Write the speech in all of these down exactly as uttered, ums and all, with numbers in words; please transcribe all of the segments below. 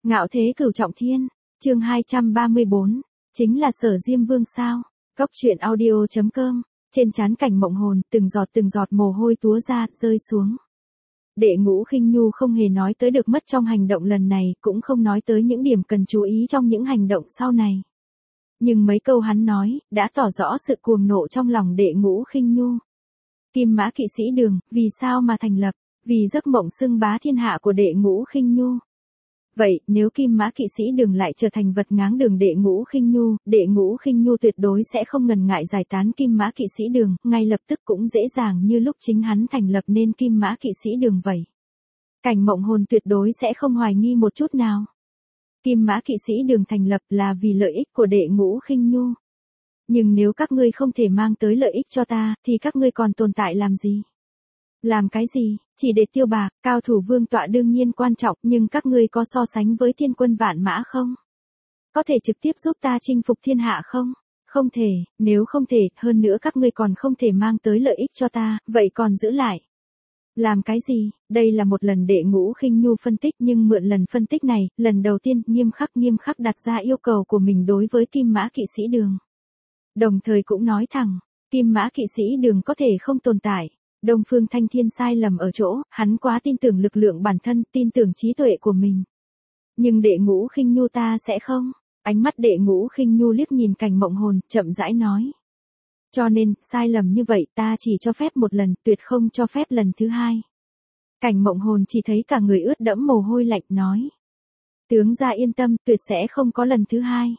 Ngạo thế cửu trọng thiên, chương hai trăm ba mươi bốn, chính là Sở Diêm Vương sao? Cốc truyện audio chấm com, trên trán Cảnh Mộng Hồn, từng giọt từng giọt mồ hôi túa ra, rơi xuống. Đệ Ngũ Khinh Nhu không hề nói tới được mất trong hành động lần này, cũng không nói tới những điểm cần chú ý trong những hành động sau này. Nhưng mấy câu hắn nói, đã tỏ rõ sự cuồng nộ trong lòng Đệ Ngũ Khinh Nhu. Kim Mã Kỵ Sĩ Đường, vì sao mà thành lập? Vì giấc mộng xưng bá thiên hạ của Đệ Ngũ Khinh Nhu. Vậy, nếu Kim Mã Kỵ Sĩ Đường lại trở thành vật ngáng đường Đệ Ngũ Khinh Nhu, Đệ Ngũ Khinh Nhu tuyệt đối sẽ không ngần ngại giải tán Kim Mã Kỵ Sĩ Đường, ngay lập tức cũng dễ dàng như lúc chính hắn thành lập nên Kim Mã Kỵ Sĩ Đường vậy. Cảnh Mộng Hồn tuyệt đối sẽ không hoài nghi một chút nào. Kim Mã Kỵ Sĩ Đường thành lập là vì lợi ích của Đệ Ngũ Khinh Nhu. Nhưng nếu các ngươi không thể mang tới lợi ích cho ta, thì các ngươi còn tồn tại làm gì? Làm cái gì? Chỉ để tiêu bạc, cao thủ vương tọa đương nhiên quan trọng, nhưng các ngươi có so sánh với thiên quân vạn mã không? Có thể trực tiếp giúp ta chinh phục thiên hạ không? Không thể, nếu không thể, hơn nữa các ngươi còn không thể mang tới lợi ích cho ta, vậy còn giữ lại. Làm cái gì? Đây là một lần Đệ Ngũ Khinh Nhu phân tích, nhưng mượn lần phân tích này, lần đầu tiên nghiêm khắc nghiêm khắc đặt ra yêu cầu của mình đối với Kim Mã Kỵ Sĩ Đường. Đồng thời cũng nói thẳng, Kim Mã Kỵ Sĩ Đường có thể không tồn tại. Đông Phương Thanh Thiên sai lầm ở chỗ, hắn quá tin tưởng lực lượng bản thân, tin tưởng trí tuệ của mình. Nhưng Đệ Ngũ Khinh Nhu ta sẽ không. Ánh mắt Đệ Ngũ Khinh Nhu liếc nhìn Cảnh Mộng Hồn, chậm rãi nói. Cho nên, sai lầm như vậy ta chỉ cho phép một lần, tuyệt không cho phép lần thứ hai. Cảnh Mộng Hồn chỉ thấy cả người ướt đẫm mồ hôi lạnh, nói. Tướng gia yên tâm, tuyệt sẽ không có lần thứ hai.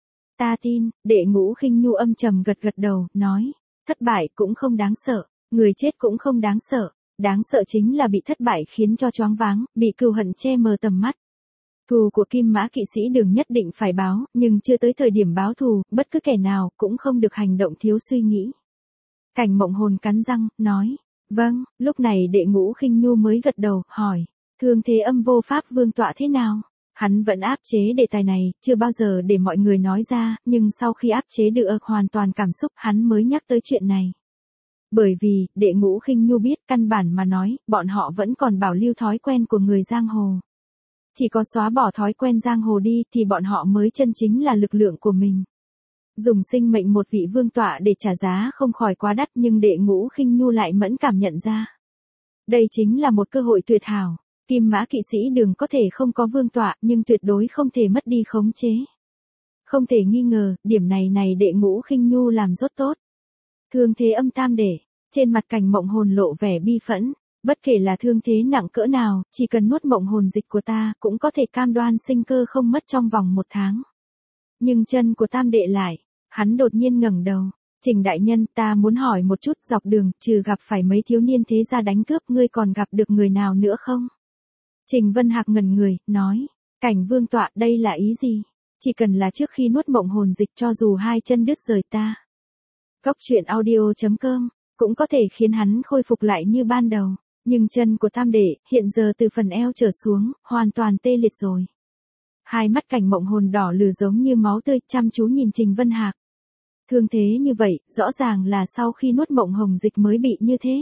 Ta tin, Đệ Ngũ Khinh Nhu âm trầm gật gật đầu, nói. Thất bại cũng không đáng sợ. Người chết cũng không đáng sợ, đáng sợ chính là bị thất bại khiến cho choáng váng, bị cừu hận che mờ tầm mắt. Thù của Kim Mã Kỵ Sĩ Đường nhất định phải báo, nhưng chưa tới thời điểm báo thù, bất cứ kẻ nào cũng không được hành động thiếu suy nghĩ. Cảnh Mộng Hồn cắn răng, nói, vâng, lúc này Đệ Ngũ Khinh Nhu mới gật đầu, hỏi, Thương Thế Âm vô pháp vương tọa thế nào? Hắn vẫn áp chế đề tài này, chưa bao giờ để mọi người nói ra, nhưng sau khi áp chế được hoàn toàn cảm xúc, hắn mới nhắc tới chuyện này. Bởi vì, Đệ Ngũ Khinh Nhu biết, căn bản mà nói, bọn họ vẫn còn bảo lưu thói quen của người giang hồ. Chỉ có xóa bỏ thói quen giang hồ đi thì bọn họ mới chân chính là lực lượng của mình. Dùng sinh mệnh một vị vương tọa để trả giá không khỏi quá đắt, nhưng Đệ Ngũ Khinh Nhu lại mẫn cảm nhận ra. Đây chính là một cơ hội tuyệt hảo. Kim Mã Kỵ Sĩ Đường có thể không có vương tọa, nhưng tuyệt đối không thể mất đi khống chế. Không thể nghi ngờ, điểm này này Đệ Ngũ Khinh Nhu làm rất tốt. Thương Thế Âm tam đệ, trên mặt Cảnh Mộng Hồn lộ vẻ bi phẫn, bất kể là thương thế nặng cỡ nào, chỉ cần nuốt mộng hồn dịch của ta, cũng có thể cam đoan sinh cơ không mất trong vòng một tháng. Nhưng chân của tam đệ lại, hắn đột nhiên ngẩng đầu, Trình đại nhân, ta muốn hỏi một chút, dọc đường, trừ gặp phải mấy thiếu niên thế gia đánh cướp, ngươi còn gặp được người nào nữa không? Trình Vân Hạc ngẩn người, nói, Cảnh vương tọa, đây là ý gì? Chỉ cần là trước khi nuốt mộng hồn dịch cho dù hai chân đứt rời ta. Cốc truyện audio chấm com, cũng có thể khiến hắn khôi phục lại như ban đầu, nhưng chân của tam đệ, hiện giờ từ phần eo trở xuống, hoàn toàn tê liệt rồi. Hai mắt Cảnh Mộng Hồn đỏ lừ giống như máu tươi, chăm chú nhìn Trình Vân Hạc. Thương thế như vậy, rõ ràng là sau khi nuốt mộng hồng dịch mới bị như thế.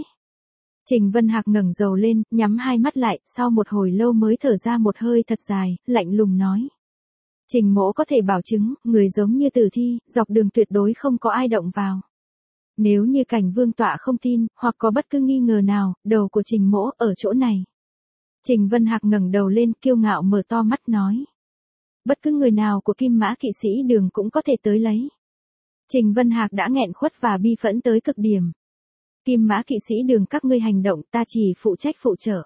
Trình Vân Hạc ngẩng đầu lên, nhắm hai mắt lại, sau một hồi lâu mới thở ra một hơi thật dài, lạnh lùng nói. Trình mỗ có thể bảo chứng, người giống như tử thi, dọc đường tuyệt đối không có ai động vào. Nếu như Cảnh vương tọa không tin, hoặc có bất cứ nghi ngờ nào, đầu của Trình mỗ ở chỗ này. Trình Vân Hạc ngẩng đầu lên, kiêu ngạo mở to mắt nói. Bất cứ người nào của Kim Mã Kỵ Sĩ Đường cũng có thể tới lấy. Trình Vân Hạc đã nghẹn khuất và bi phẫn tới cực điểm. Kim Mã Kỵ Sĩ Đường các ngươi hành động, ta chỉ phụ trách phụ trợ.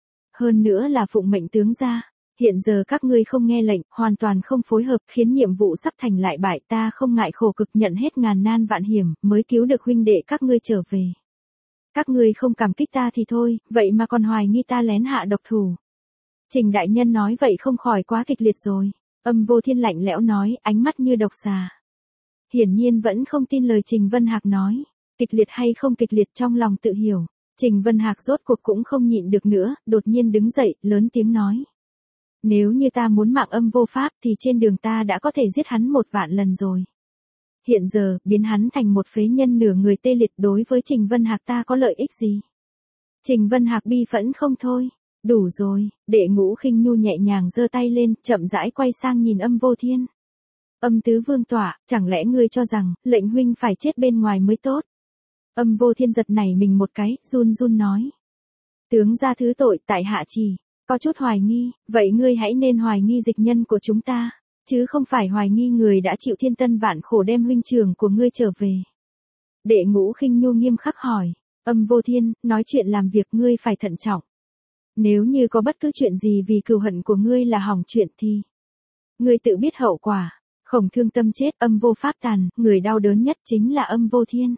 Hơn nữa là phụng mệnh tướng gia. Hiện giờ các ngươi không nghe lệnh, hoàn toàn không phối hợp, khiến nhiệm vụ sắp thành lại bại, ta không ngại khổ cực nhận hết ngàn nan vạn hiểm, mới cứu được huynh đệ các ngươi trở về. Các ngươi không cảm kích ta thì thôi, vậy mà còn hoài nghi ta lén hạ độc thủ. Trình đại nhân nói vậy không khỏi quá kịch liệt rồi. Âm Vô Thiên lạnh lẽo nói, ánh mắt như độc xà. Hiển nhiên vẫn không tin lời Trình Vân Hạc nói. Kịch liệt hay không kịch liệt trong lòng tự hiểu. Trình Vân Hạc rốt cuộc cũng không nhịn được nữa, đột nhiên đứng dậy, lớn tiếng nói. Nếu như ta muốn mạng Âm vô pháp thì trên đường ta đã có thể giết hắn một vạn lần rồi. Hiện giờ, biến hắn thành một phế nhân nửa người tê liệt đối với Trình Vân Hạc ta có lợi ích gì? Trình Vân Hạc bi phẫn không thôi. Đủ rồi, Đệ Ngũ Khinh Nhu nhẹ nhàng giơ tay lên, chậm rãi quay sang nhìn Âm Vô Thiên. Âm tứ vương tọa, chẳng lẽ ngươi cho rằng, lệnh huynh phải chết bên ngoài mới tốt? Âm Vô Thiên giật nảy mình một cái, run run nói. Tướng gia thứ tội, tại hạ chỉ, có chút hoài nghi, vậy ngươi hãy nên hoài nghi dịch nhân của chúng ta, chứ không phải hoài nghi người đã chịu thiên tân vạn khổ đem huynh trưởng của ngươi trở về. Đệ Ngũ Khinh Nhu nghiêm khắc hỏi, Âm Vô Thiên, nói chuyện làm việc ngươi phải thận trọng. Nếu như có bất cứ chuyện gì vì cừu hận của ngươi là hỏng chuyện thì ngươi tự biết hậu quả. Khổng Thương Tâm chết, Âm Vô Pháp tàn, người đau đớn nhất chính là Âm Vô Thiên.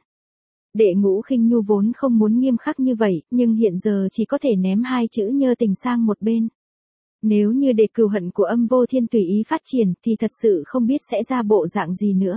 Đệ Ngũ Khinh Nhu vốn không muốn nghiêm khắc như vậy, nhưng hiện giờ chỉ có thể ném hai chữ nhơ tình sang một bên. Nếu như để cừu hận của Âm Vô Thiên tùy ý phát triển thì thật sự không biết sẽ ra bộ dạng gì nữa.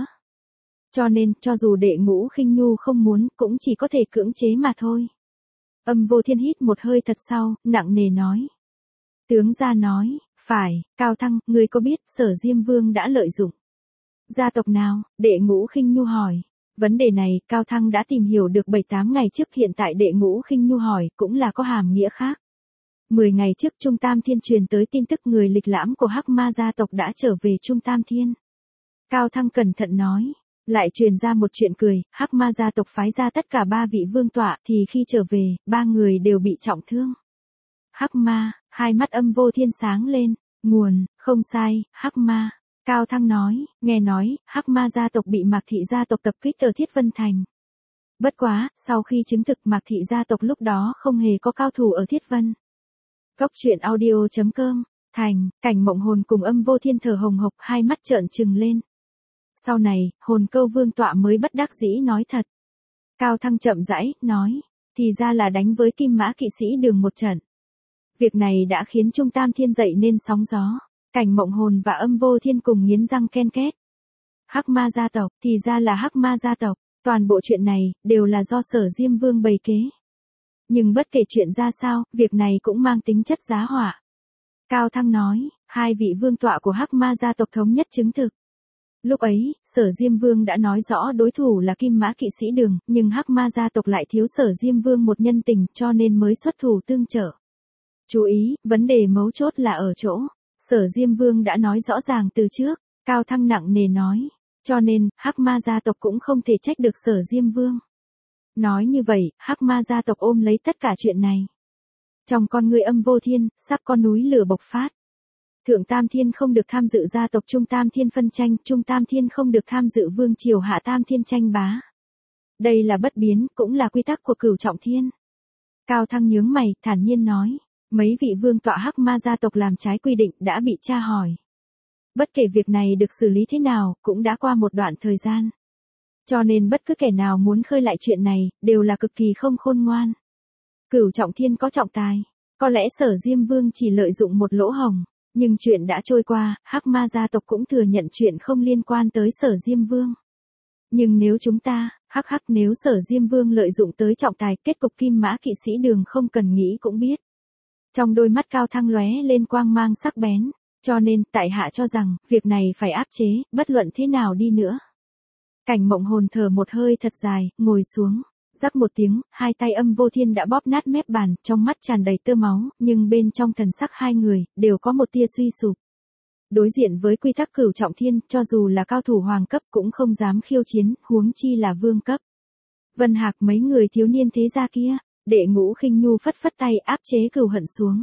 Cho nên, cho dù Đệ Ngũ Khinh Nhu không muốn, cũng chỉ có thể cưỡng chế mà thôi. Âm Vô Thiên hít một hơi thật sâu, nặng nề nói. Tướng gia nói, phải, Cao Thăng, ngươi có biết Sở Diêm Vương đã lợi dụng gia tộc nào? Đệ Ngũ Khinh Nhu hỏi. Vấn đề này, Cao Thăng đã tìm hiểu được bảy tám ngày trước, hiện tại Đệ Ngũ Khinh Nhu hỏi, cũng là có hàm nghĩa khác. mười ngày trước Trung Tam Thiên truyền tới tin tức người lịch lãm của Hắc Ma gia tộc đã trở về Trung Tam Thiên. Cao Thăng cẩn thận nói. Lại truyền ra một chuyện cười, Hắc Ma gia tộc phái ra tất cả ba vị vương tọa, thì khi trở về, ba người đều bị trọng thương. Hắc Ma, hai mắt Âm Vô Thiên sáng lên, nguồn, không sai, Hắc Ma. Cao Thăng nói, nghe nói, Hắc Ma gia tộc bị Mạc Thị gia tộc tập kích ở Thiết Vân Thành. Bất quá, sau khi chứng thực Mạc Thị gia tộc lúc đó không hề có cao thủ ở Thiết Vân. Cốc truyện audio chấm com, Thành, Cảnh Mộng Hồn cùng Âm Vô Thiên thở hồng hộc, hai mắt trợn trừng lên. Sau này, Hồn Câu vương tọa mới bất đắc dĩ nói thật. Cao Thăng chậm rãi, nói, thì ra là đánh với Kim Mã kỵ sĩ Đường một trận. Việc này đã khiến Trung Tam Thiên dậy nên sóng gió. Cảnh Mộng Hồn và Âm Vô Thiên cùng nghiến răng ken két. Hắc Ma gia tộc, thì ra là Hắc Ma gia tộc, toàn bộ chuyện này, đều là do Sở Diêm Vương bày kế. Nhưng bất kể chuyện ra sao, việc này cũng mang tính chất giá họa. Cao Thăng nói, hai vị vương tọa của Hắc Ma gia tộc thống nhất chứng thực. Lúc ấy, Sở Diêm Vương đã nói rõ đối thủ là Kim Mã kỵ sĩ Đường, nhưng Hắc Ma gia tộc lại thiếu Sở Diêm Vương một nhân tình, cho nên mới xuất thủ tương trợ. Chú ý, vấn đề mấu chốt là ở chỗ, Sở Diêm Vương đã nói rõ ràng từ trước, Cao Thăng nặng nề nói, cho nên, Hắc Ma gia tộc cũng không thể trách được Sở Diêm Vương. Nói như vậy, Hắc Ma gia tộc ôm lấy tất cả chuyện này. Trong con người Âm Vô Thiên, sắp có núi lửa bộc phát. Thượng Tam Thiên không được tham dự gia tộc Trung Tam Thiên phân tranh, Trung Tam Thiên không được tham dự vương triều Hạ Tam Thiên tranh bá. Đây là bất biến, cũng là quy tắc của Cửu Trọng Thiên. Cao Thăng nhướng mày, thản nhiên nói, mấy vị vương tọa Hắc Ma gia tộc làm trái quy định đã bị tra hỏi. Bất kể việc này được xử lý thế nào, cũng đã qua một đoạn thời gian. Cho nên bất cứ kẻ nào muốn khơi lại chuyện này, đều là cực kỳ không khôn ngoan. Cửu Trọng Thiên có trọng tài, có lẽ Sở Diêm Vương chỉ lợi dụng một lỗ hổng. Nhưng chuyện đã trôi qua, Hắc Ma gia tộc cũng thừa nhận chuyện không liên quan tới Sở Diêm Vương. Nhưng nếu chúng ta, hắc hắc nếu Sở Diêm Vương lợi dụng tới trọng tài, kết cục Kim Mã kỵ sĩ Đường không cần nghĩ cũng biết. Trong đôi mắt Cao Thăng lóe lên quang mang sắc bén, cho nên, tại hạ cho rằng, việc này phải áp chế, bất luận thế nào đi nữa. Cảnh Mộng Hồn thở một hơi thật dài, ngồi xuống. Rắc một tiếng, hai tay Âm Vô Thiên đã bóp nát mép bàn, trong mắt tràn đầy tơ máu, nhưng bên trong thần sắc hai người, đều có một tia suy sụp. Đối diện với quy tắc Cửu Trọng Thiên, cho dù là cao thủ hoàng cấp cũng không dám khiêu chiến, huống chi là vương cấp. Vân Hạc mấy người thiếu niên thế gia kia, Đệ Ngũ Khinh Nhu phất phất tay áp chế cừu hận xuống.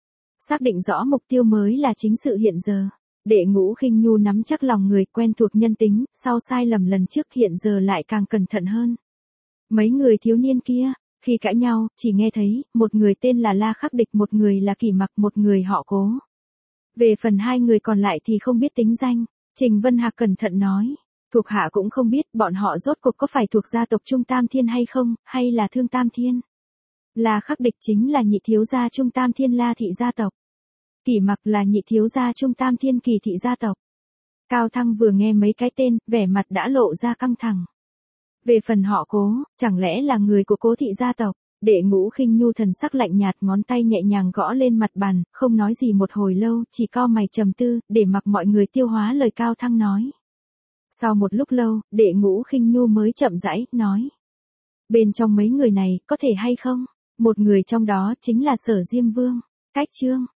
Xác định rõ mục tiêu mới là chính sự hiện giờ. Đệ Ngũ Khinh Nhu nắm chắc lòng người quen thuộc nhân tính, sau sai lầm lần trước hiện giờ lại càng cẩn thận hơn. Mấy người thiếu niên kia, khi cãi nhau, chỉ nghe thấy, một người tên là La Khắc Địch, một người là Kỷ Mặc, một người họ Cố. Về phần hai người còn lại thì không biết tính danh. Trình Vân Hạc cẩn thận nói, thuộc hạ cũng không biết bọn họ rốt cuộc có phải thuộc gia tộc Trung Tam Thiên hay không, hay là Thương Tam Thiên. La Khắc Địch chính là nhị thiếu gia Trung Tam Thiên La thị gia tộc. Kỷ Mặc là nhị thiếu gia Trung Tam Thiên Kỳ thị gia tộc. Cao Thăng vừa nghe mấy cái tên, vẻ mặt đã lộ ra căng thẳng. Về phần họ Cố, chẳng lẽ là người của Cố thị gia tộc? Đệ Ngũ Khinh Nhu thần sắc lạnh nhạt, ngón tay nhẹ nhàng gõ lên mặt bàn, không nói gì một hồi lâu, chỉ cau mày trầm tư, để mặc mọi người tiêu hóa lời Cao Thăng nói. Sau một lúc lâu, Đệ Ngũ Khinh Nhu mới chậm rãi, nói. Bên trong mấy người này, có thể hay không? Một người trong đó, chính là Sở Diêm Vương. Cách chương